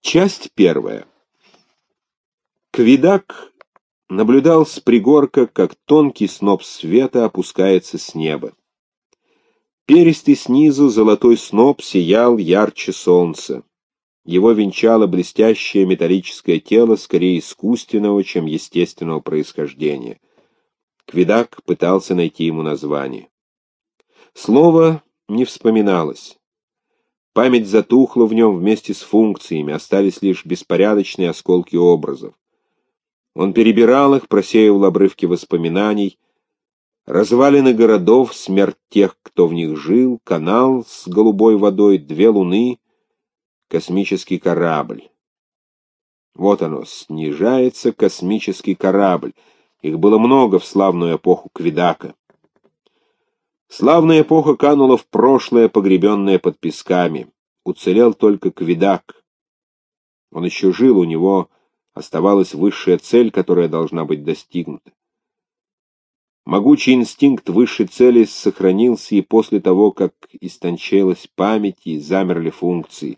Часть первая. Квидак наблюдал с пригорка, как тонкий сноп света опускается с неба. Перистый снизу золотой сноп сиял ярче солнца. Его венчало блестящее металлическое тело, скорее искусственного, чем естественного происхождения. Квидак пытался найти ему название. Слово не вспоминалось. Память затухла в нем вместе с функциями, остались лишь беспорядочные осколки образов. Он перебирал их, просеивал обрывки воспоминаний, развалины городов, смерть тех, кто в них жил, канал с голубой водой, 2 луны, космический корабль. Вот оно, снижается космический корабль. Их было много в славную эпоху Квидака. Славная эпоха канула в прошлое, погребенное под песками. Уцелел только Квидак. Он еще жил, у него оставалась высшая цель, которая должна быть достигнута. Могучий инстинкт высшей цели сохранился и после того, как истончилась память и замерли функции.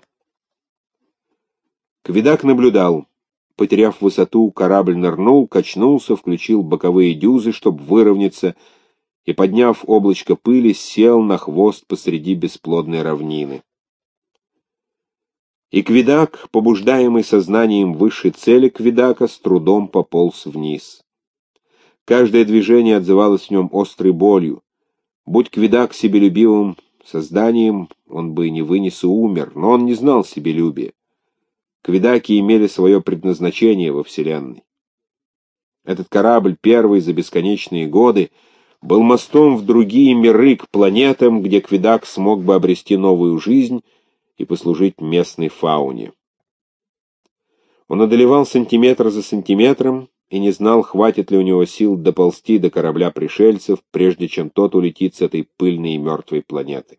Квидак наблюдал. Потеряв высоту, корабль нырнул, качнулся, включил боковые дюзы, чтобы выровняться, и, подняв облачко пыли, сел на хвост посреди бесплодной равнины. И Квидак, побуждаемый сознанием высшей цели Квидака, с трудом пополз вниз. Каждое движение отзывалось в нем острой болью. Будь Квидак себелюбивым созданием, он бы не вынес и умер, но он не знал себелюбия. Квидаки имели свое предназначение во Вселенной. Этот корабль, первый за бесконечные годы, был мостом в другие миры, к планетам, где Квидак смог бы обрести новую жизнь и послужить местной фауне. Он одолевал сантиметр за сантиметром и не знал, хватит ли у него сил доползти до корабля пришельцев, прежде чем тот улетит с этой пыльной и мертвой планеты.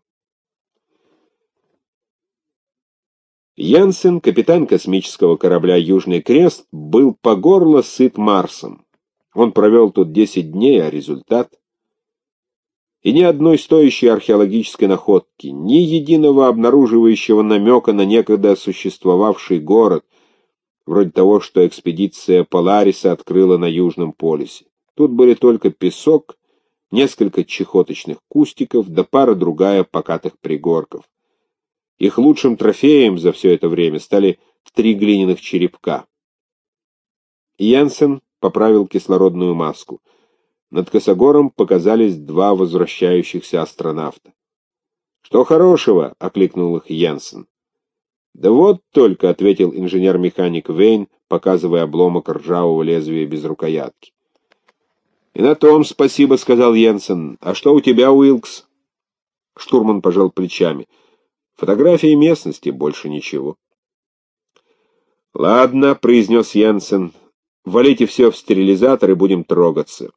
Янсен, капитан космического корабля «Южный Крест», был по горло сыт Марсом. Он провел тут 10 дней, а результат? И ни одной стоящей археологической находки, ни единого обнаруживающего намека на некогда существовавший город, вроде того, что экспедиция Полариса открыла на Южном полюсе. Тут были только песок, несколько чахоточных кустиков, да пара-другая покатых пригорков. Их лучшим трофеем за все это время стали 3 глиняных черепка. Янсен поправил кислородную маску. Над косогором показались 2 возвращающихся астронавта. «Что хорошего?» — окликнул их Янсен. «Да вот только», — ответил инженер-механик Вейн, показывая обломок ржавого лезвия без рукоятки. «И на том спасибо», — сказал Янсен. «А что у тебя, Уилкс?» Штурман пожал плечами. «Фотографии местности, больше ничего». «Ладно», — произнес Янсен. «Валите все в стерилизатор и будем трогаться».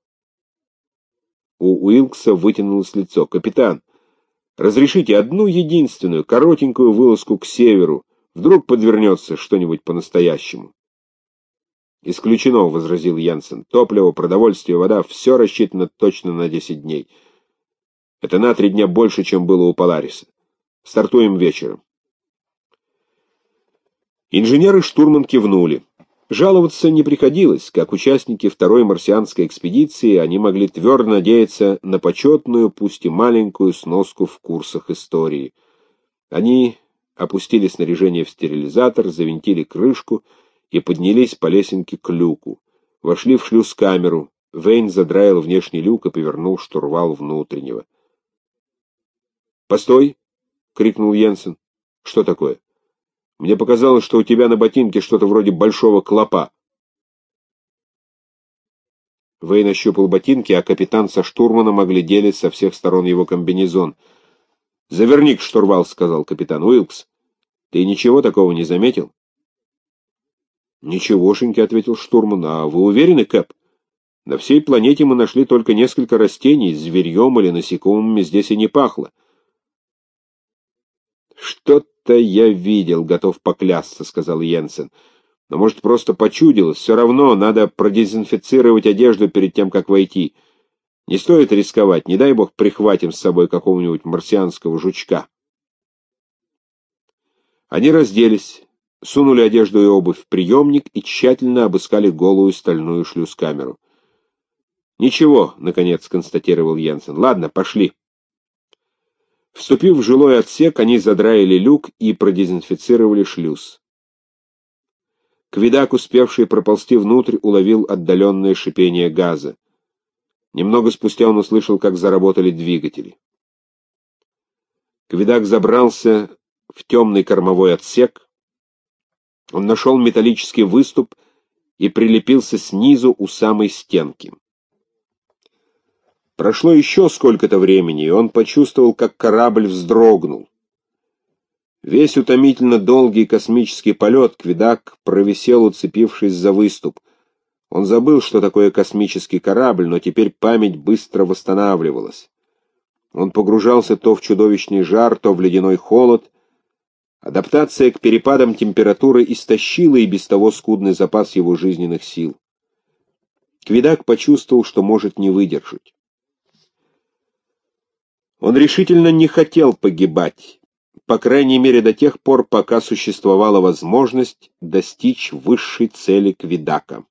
У Уилкса вытянулось лицо. «Капитан, разрешите одну единственную, коротенькую вылазку к северу. Вдруг подвернется что-нибудь по-настоящему». «Исключено», — возразил Янсен. «Топливо, продовольствие, вода — все рассчитано точно на 10 дней. Это на 3 дня больше, чем было у Полариса. Стартуем вечером». Инженер и штурман кивнули. Жаловаться не приходилось. Как участники второй марсианской экспедиции, они могли твердо надеяться на почетную, пусть и маленькую, сноску в курсах истории. Они опустили снаряжение в стерилизатор, завинтили крышку и поднялись по лесенке к люку. Вошли в шлюз-камеру. Вейн задраил внешний люк и повернул штурвал внутреннего. «Постой!» — крикнул Йенсен. «Что такое? Мне показалось, что у тебя на ботинке что-то вроде большого клопа». Вейн ощупал ботинки, а капитан со штурманом оглядели со всех сторон его комбинезон. «Заверни к штурвал», — сказал капитан. «Уилкс, ты ничего такого не заметил?» «Ничегошеньки», — ответил штурман. «А вы уверены, Кэп? На всей планете мы нашли только несколько растений, зверьем или насекомыми здесь и не пахло». «Что-то я видел, готов поклясться», — сказал Йенсен. «Но, может, просто почудилось. Все равно надо продезинфицировать одежду перед тем, как войти. Не стоит рисковать, не дай бог прихватим с собой какого-нибудь марсианского жучка». Они разделись. сунули одежду и обувь в приемник и тщательно обыскали голую стальную шлюзкамеру. «Ничего», — наконец констатировал Йенсен. «Ладно, пошли». Вступив в жилой отсек, они задраили люк и продезинфицировали шлюз. Квидак, успевший проползти внутрь, уловил отдаленное шипение газа. Немного спустя он услышал, как заработали двигатели. Квидак забрался в темный кормовой отсек. Он нашел металлический выступ и прилепился снизу у самой стенки. Прошло еще сколько-то времени, и он почувствовал, как корабль вздрогнул. Весь утомительно долгий космический полет Квидак провисел, уцепившись за выступ. Он забыл, что такое космический корабль, но теперь память быстро восстанавливалась. Он погружался то в чудовищный жар, то в ледяной холод. Адаптация к перепадам температуры истощила и без того скудный запас его жизненных сил. Квидак почувствовал, что может не выдержать. Он решительно не хотел погибать, по крайней мере до тех пор, пока существовала возможность достичь высшей цели Квидака.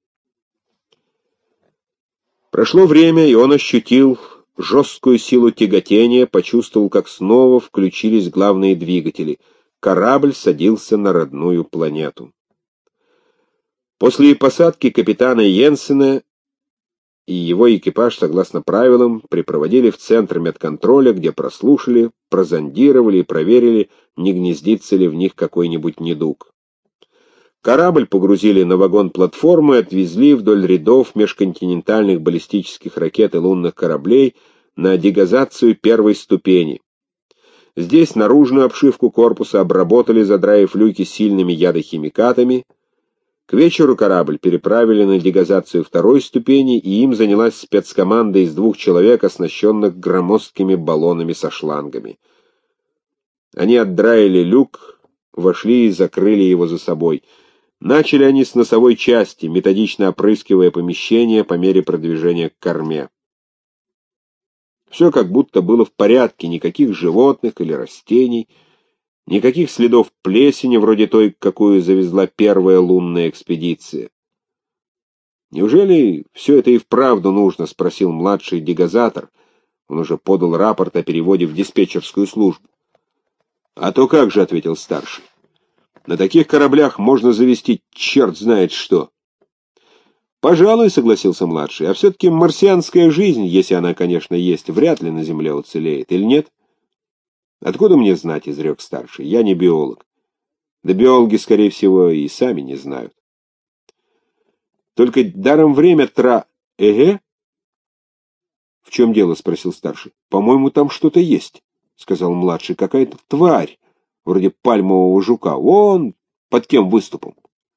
Прошло время, и он ощутил жесткую силу тяготения, почувствовал, как снова включились главные двигатели. Корабль садился на родную планету. После посадки капитана Йенсена и его экипаж, согласно правилам, припроводили в центр медконтроля, где прослушали, прозондировали и проверили, не гнездится ли в них какой-нибудь недуг. Корабль погрузили на вагон-платформу и отвезли вдоль рядов межконтинентальных баллистических ракет и лунных кораблей на дегазацию первой ступени. Здесь наружную обшивку корпуса обработали, задраив люки сильными ядохимикатами. К вечеру корабль переправили на дегазацию второй ступени, и им занялась спецкоманда из 2 человек, оснащенных громоздкими баллонами со шлангами. Они отдраили люк, вошли и закрыли его за собой. Начали они с носовой части, методично опрыскивая помещение по мере продвижения к корме. Все как будто было в порядке, никаких животных или растений, никаких следов плесени, вроде той, какую завезла первая лунная экспедиция. «Неужели все это и вправду нужно?» — спросил младший дегазатор. Он уже подал рапорт о переводе в диспетчерскую службу. «А то как же», — ответил старший. «На таких кораблях можно завести черт знает что». «Пожалуй», — согласился младший, — «а все-таки марсианская жизнь, если она, конечно, есть, вряд ли на Земле уцелеет, или нет?» «Откуда мне знать?» — изрек старший. «Я не биолог. Да биологи, скорее всего, и сами не знают. Только даром время Эге?» «В чем дело?» — спросил старший. «По-моему, там что-то есть», — сказал младший. «Какая-то тварь, вроде пальмового жука. Вон под тем выступом».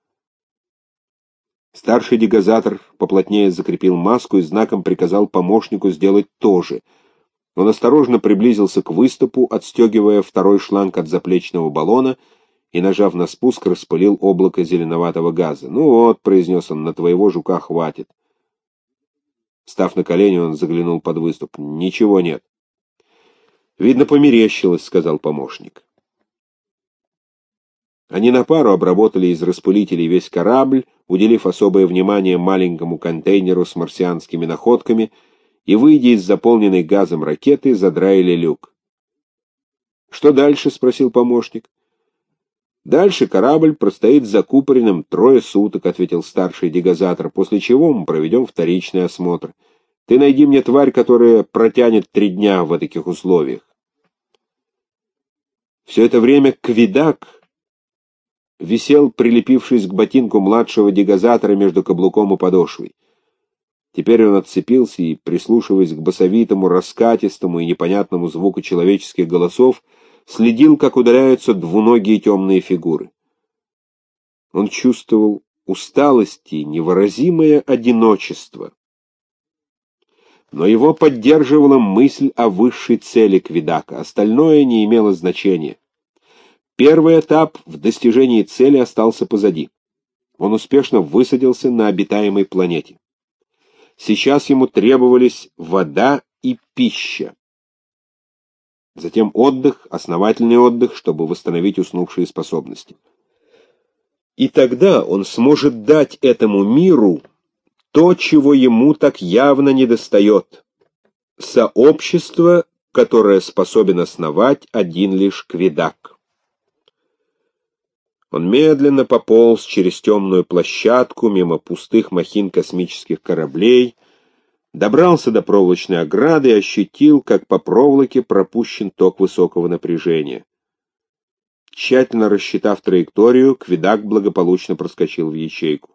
Старший дегазатор поплотнее закрепил маску и знаком приказал помощнику сделать то же. Он осторожно приблизился к выступу, отстегивая второй шланг от заплечного баллона, и, нажав на спуск, распылил облако зеленоватого газа. «Ну вот», — произнес он, — «на твоего жука хватит». Став на колени, он заглянул под выступ. «Ничего нет». «Видно, померещилось», — сказал помощник. Они на пару обработали из распылителей весь корабль, уделив особое внимание маленькому контейнеру с марсианскими находками, и, выйдя из заполненной газом ракеты, задраили люк. «Что дальше?» — спросил помощник. «Дальше корабль простоит закупоренным 3 суток», — ответил старший дегазатор, «после чего мы проведем вторичный осмотр. Ты найди мне тварь, которая протянет 3 дня в таких условиях». Все это время Квидак висел, прилепившись к ботинку младшего дегазатора между каблуком и подошвой. Теперь он отцепился и, прислушиваясь к басовитому, раскатистому и непонятному звуку человеческих голосов, следил, как удаляются двуногие темные фигуры. Он чувствовал усталость и невыразимое одиночество. Но его поддерживала мысль о высшей цели Квидака, остальное не имело значения. Первый этап в достижении цели остался позади. Он успешно высадился на обитаемой планете. Сейчас ему требовались вода и пища. Затем отдых, основательный отдых, чтобы восстановить уснувшие способности. И тогда он сможет дать этому миру то, чего ему так явно недостает — сообщество, которое способен основать один лишь Квидак. Он медленно пополз через темную площадку, мимо пустых махин космических кораблей, добрался до проволочной ограды и ощутил, как по проволоке пропущен ток высокого напряжения. Тщательно рассчитав траекторию, Квидак благополучно проскочил в ячейку.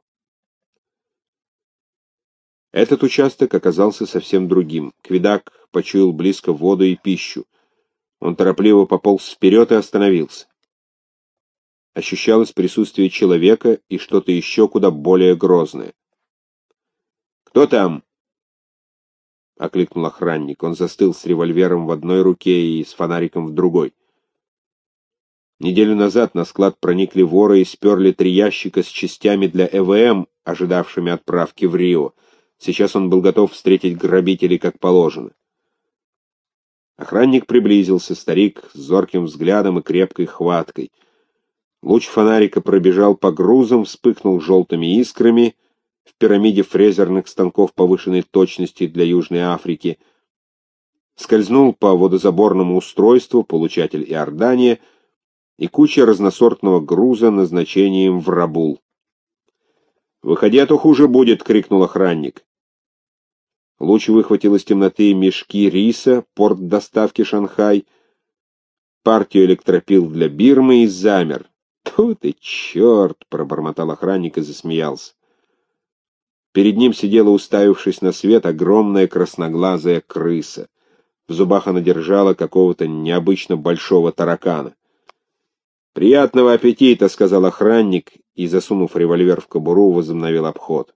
Этот участок оказался совсем другим. Квидак почуял близко воду и пищу. Он торопливо пополз вперед и остановился. Ощущалось присутствие человека и что-то еще куда более грозное. «Кто там?» — окликнул охранник. Он застыл с револьвером в одной руке и с фонариком в другой. Неделю назад на склад проникли воры и сперли 3 ящика с частями для ЭВМ, ожидавшими отправки в Рио. Сейчас он был готов встретить грабителей как положено. Охранник приблизился, старик с зорким взглядом и крепкой хваткой. Луч фонарика пробежал по грузам, вспыхнул желтыми искрами в пирамиде фрезерных станков повышенной точности для Южной Африки, скользнул по водозаборному устройству, получатель Иордания, и куча разносортного груза назначением в Рабул. «Выходи, а то хуже будет!» — крикнул охранник. Луч выхватил из темноты мешки риса, порт доставки Шанхай, партию электропил для Бирмы и замер. «Тьфу ты, черт!» — пробормотал охранник и засмеялся. Перед ним сидела, уставившись на свет, огромная красноглазая крыса. В зубах она держала какого-то необычно большого таракана. «Приятного аппетита!» — сказал охранник и, засунув револьвер в кобуру, возобновил обход.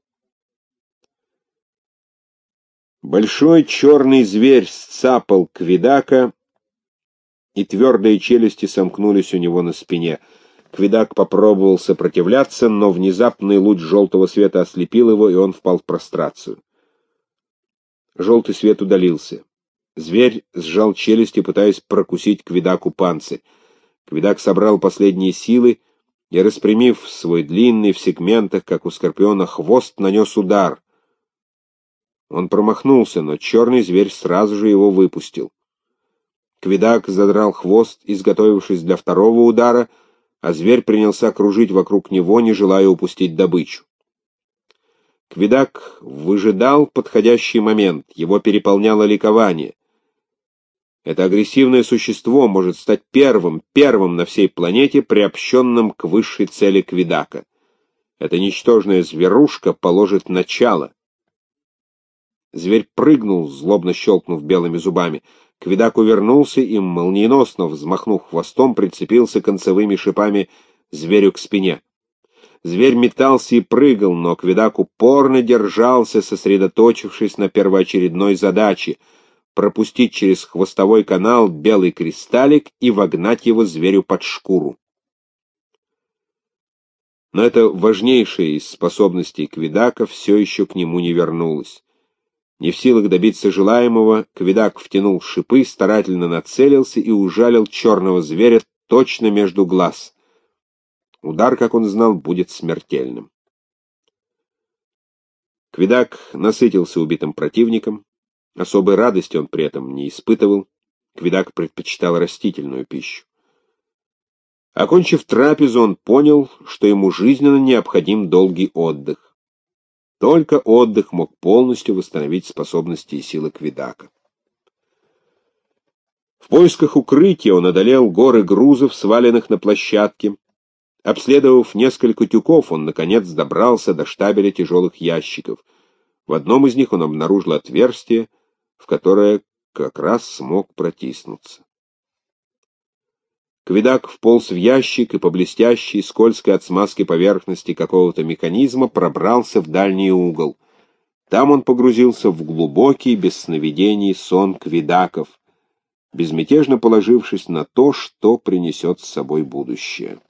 Большой черный зверь сцапал Квидака, и твердые челюсти сомкнулись у него на спине. Квидак попробовал сопротивляться, но внезапный луч желтого света ослепил его, и он впал в прострацию. Желтый свет удалился. Зверь сжал челюсти, пытаясь прокусить Квидаку панцирь. Квидак собрал последние силы и, распрямив свой длинный в сегментах, как у скорпиона, хвост, нанес удар. Он промахнулся, но черный зверь сразу же его выпустил. Квидак задрал хвост, изготовившись для второго удара, а зверь принялся кружить вокруг него, не желая упустить добычу. Квидак выжидал подходящий момент, его переполняло ликование. Это агрессивное существо может стать первым на всей планете, приобщенным к высшей цели Квидака. Эта ничтожная зверушка положит начало. Зверь прыгнул, злобно щелкнув белыми зубами. Квидак увернулся и, молниеносно взмахнув хвостом, прицепился концевыми шипами зверю к спине. Зверь метался и прыгал, но Квидак упорно держался, сосредоточившись на первоочередной задаче — пропустить через хвостовой канал белый кристаллик и вогнать его зверю под шкуру. Но эта важнейшая из способностей Квидака все еще к нему не вернулась. Не в силах добиться желаемого, Квидак втянул шипы, старательно нацелился и ужалил черного зверя точно между глаз. Удар, как он знал, будет смертельным. Квидак насытился убитым противником. Особой радости он при этом не испытывал. Квидак предпочитал растительную пищу. Окончив трапезу, он понял, что ему жизненно необходим долгий отдых. Только отдых мог полностью восстановить способности и силы Квидака. В поисках укрытия он одолел горы грузов, сваленных на площадке. Обследовав несколько тюков, он, наконец, добрался до штабеля тяжелых ящиков. В одном из них он обнаружил отверстие, в которое как раз смог протиснуться. Квидак вполз в ящик и по блестящей, скользкой от смазки поверхности какого-то механизма пробрался в дальний угол. Там он погрузился в глубокий, без сновидений, сон Квидаков, безмятежно положившись на то, что принесет с собой будущее.